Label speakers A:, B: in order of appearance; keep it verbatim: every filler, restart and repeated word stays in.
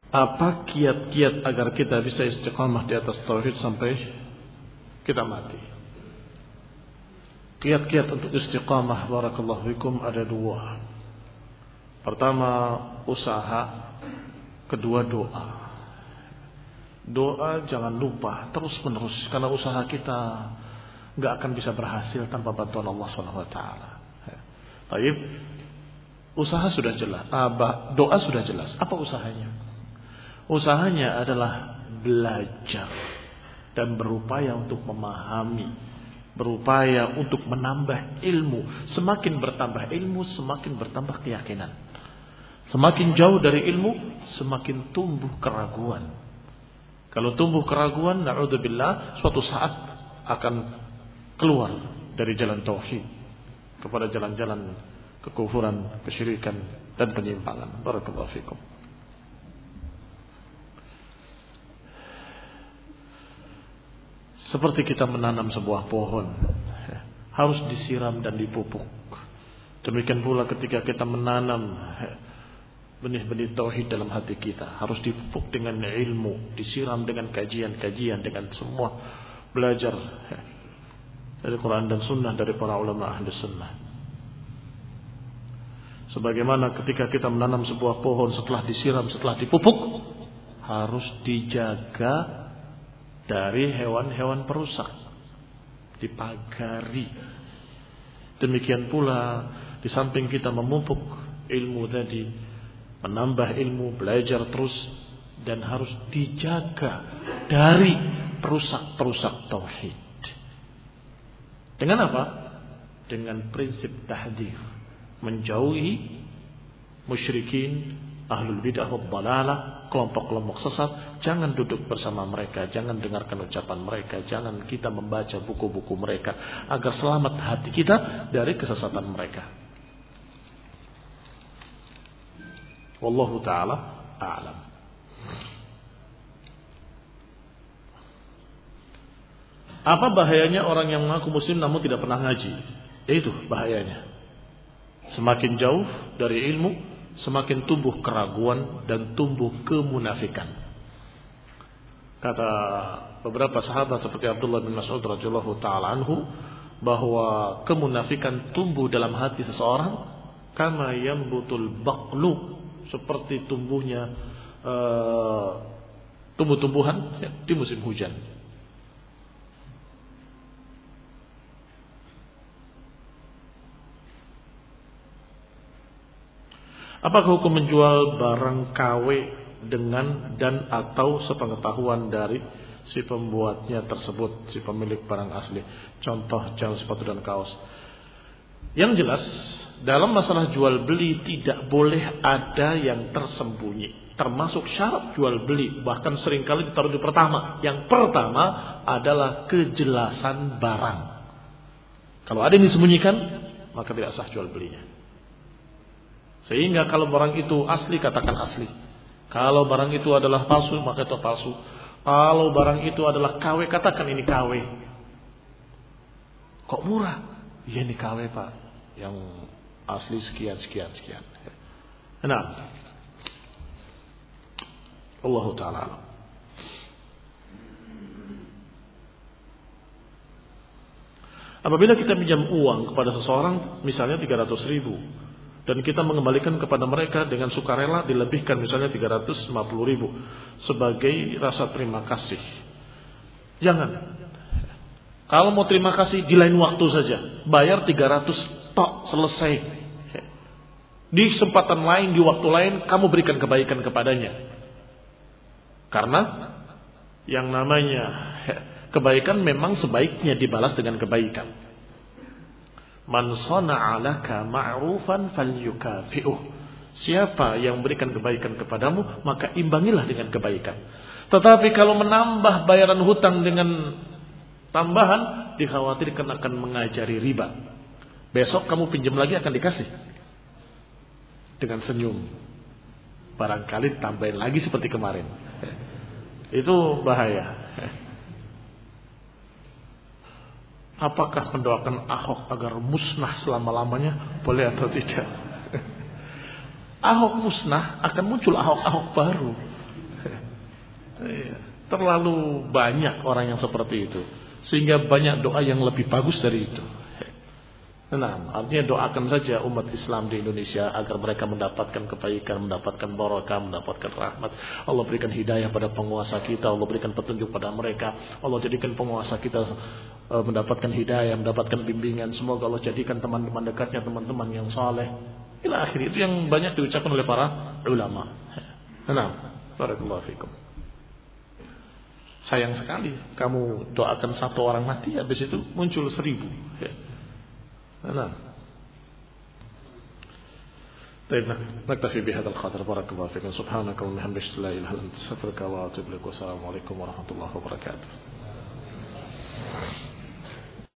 A: Apa kiat-kiat agar kita bisa istiqamah di atas tauhid sampai kita mati? Kiat-kiat untuk istiqamah barakallahu fikum ada dua. Pertama usaha, kedua doa. Doa jangan lupa terus menerus, karena usaha kita nggak akan bisa berhasil tanpa bantuan Allah subhanahu wa taala. Baik, usaha sudah jelas, doa sudah jelas. Apa usahanya? Usahanya adalah belajar dan berupaya untuk memahami, berupaya untuk menambah ilmu. Semakin bertambah ilmu, semakin bertambah keyakinan. Semakin jauh dari ilmu, semakin tumbuh keraguan. Kalau tumbuh keraguan, na'udzubillah, suatu saat akan keluar dari jalan tauhid kepada jalan-jalan kekufuran, kesyirikan dan penyimpangan. Barakallahu fikum. Seperti kita menanam sebuah pohon, harus disiram dan dipupuk. Demikian pula ketika kita menanam benih-benih tauhid dalam hati kita, harus dipupuk dengan ilmu, disiram dengan kajian-kajian, dengan semua belajar dari Quran dan Sunnah, dari para ulama ahli sunnah. Sebagaimana ketika kita menanam sebuah pohon, setelah disiram, setelah dipupuk, harus dijaga dari hewan-hewan perusak, dipagari. Demikian pula di samping kita memupuk ilmu tadi, menambah ilmu, belajar terus, dan harus dijaga dari perusak-perusak tauhid. Dengan apa? Dengan prinsip tahdzir, menjauhi musyrikin, ahlul bidah wad dhalalah, kelompok-kelompok sesat. Jangan duduk bersama mereka, jangan dengarkan ucapan mereka, jangan kita membaca buku-buku mereka, agar selamat hati kita dari kesesatan mereka. Wallahu ta'ala a'lam. Apa bahayanya orang yang mengaku muslim namun tidak pernah ngaji? Itu bahayanya. Semakin jauh dari ilmu, semakin tumbuh keraguan dan tumbuh kemunafikan. Kata beberapa sahabat seperti Abdullah bin Mas'ud radhiyallahu taala anhu, bahwa kemunafikan tumbuh dalam hati seseorang kama yambutul baqlu, seperti tumbuhnya uh, tumbuh-tumbuhan ya, di musim hujan. Apakah hukum menjual barang K W dengan dan atau sepengetahuan dari si pembuatnya tersebut, si pemilik barang asli? Contoh jam, sepatu dan kaos. Yang jelas dalam masalah jual beli tidak boleh ada yang tersembunyi. Termasuk syarat jual beli, bahkan seringkali ditaruh di pertama. Yang pertama adalah kejelasan barang. Kalau ada yang disembunyikan, maka tidak sah jual belinya. Sehingga kalau barang itu asli, katakan asli. Kalau barang itu adalah palsu, maka itu palsu. Kalau barang itu adalah K W, katakan ini K W. Kok murah? Iya ini K W pak, yang asli sekian sekian sekian. Nah, Allah Taala. Apabila kita pinjam uang kepada seseorang, misalnya tiga ratus ribu, dan kita mengembalikan kepada mereka dengan sukarela, dilebihkan misalnya tiga ratus lima puluh ribu sebagai rasa terima kasih. Jangan. Kalau mau terima kasih di lain waktu saja, bayar tiga ratus tok, selesai. Di kesempatan lain, di waktu lain, kamu berikan kebaikan kepadanya. Karena yang namanya kebaikan memang sebaiknya dibalas dengan kebaikan. Man sana'a laka ma'rufan falyukafi'uh. Siapa yang memberikan kebaikan kepadamu, maka imbangilah dengan kebaikan. Tetapi kalau menambah bayaran hutang dengan tambahan, dikhawatirkan akan mengajari riba. Besok kamu pinjam lagi akan dikasih dengan senyum. Barangkali tambahin lagi seperti kemarin. Itu bahaya. Apakah mendoakan Ahok agar musnah selama-lamanya? Boleh atau tidak? Ahok musnah, akan muncul Ahok-Ahok baru. Iya. Terlalu banyak orang yang seperti itu, sehingga banyak doa yang lebih bagus dari itu. Nah, artinya doakan saja umat Islam di Indonesia agar mereka mendapatkan kebaikan, mendapatkan barakah, mendapatkan rahmat. Allah berikan hidayah pada penguasa kita, Allah berikan petunjuk pada mereka. Allah jadikan penguasa kita uh, mendapatkan hidayah, mendapatkan bimbingan. Semoga Allah jadikan teman-teman dekatnya teman-teman yang saleh. Ila akhir, itu yang banyak diucapkan oleh para ulama. Nah, barakallahu fikum. Sayang sekali kamu doakan satu orang mati, habis itu muncul seribu. نعم. طيب نكتفي بهذا القدر. بارك الله فيكم. سبحانك اللهم وبحمدك لا اله الا انت استغفرك واتوب اليك. والسلام عليكم ورحمه الله وبركاته.